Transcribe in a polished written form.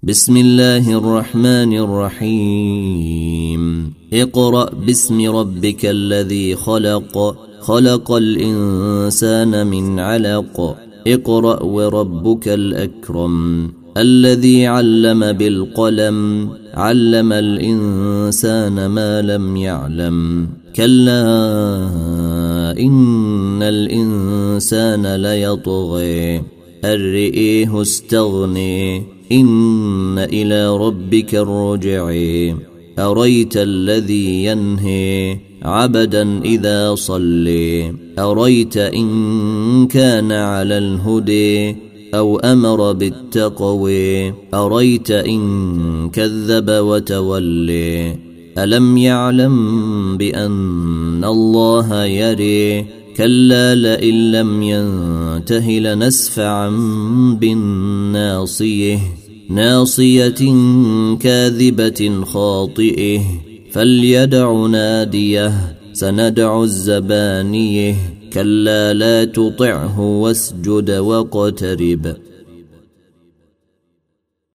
بسم الله الرحمن الرحيم اقرأ باسم ربك الذي خلق خلق الإنسان من علق اقرأ وربك الأكرم الذي علم بالقلم علم الإنسان ما لم يعلم كلا إن الإنسان ليطغي أن رآه استغني إن إلى ربك الرجع أريت الذي ينهي عبدا إذا صلي أريت إن كان على الهدي أو أمر بالتقوي أريت إن كذب وتولي ألم يعلم بأن الله يري كلا لئن لم ينته لنسفعا بالناصيه ناصية كاذبة خاطئه فليدع ناديه سندع الزبانيه كلا لا تطعه واسجد واقترب